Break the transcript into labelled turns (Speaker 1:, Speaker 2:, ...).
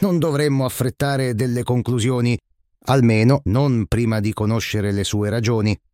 Speaker 1: Non dovremmo affrettare delle conclusioni, almeno non prima di conoscere le sue ragioni.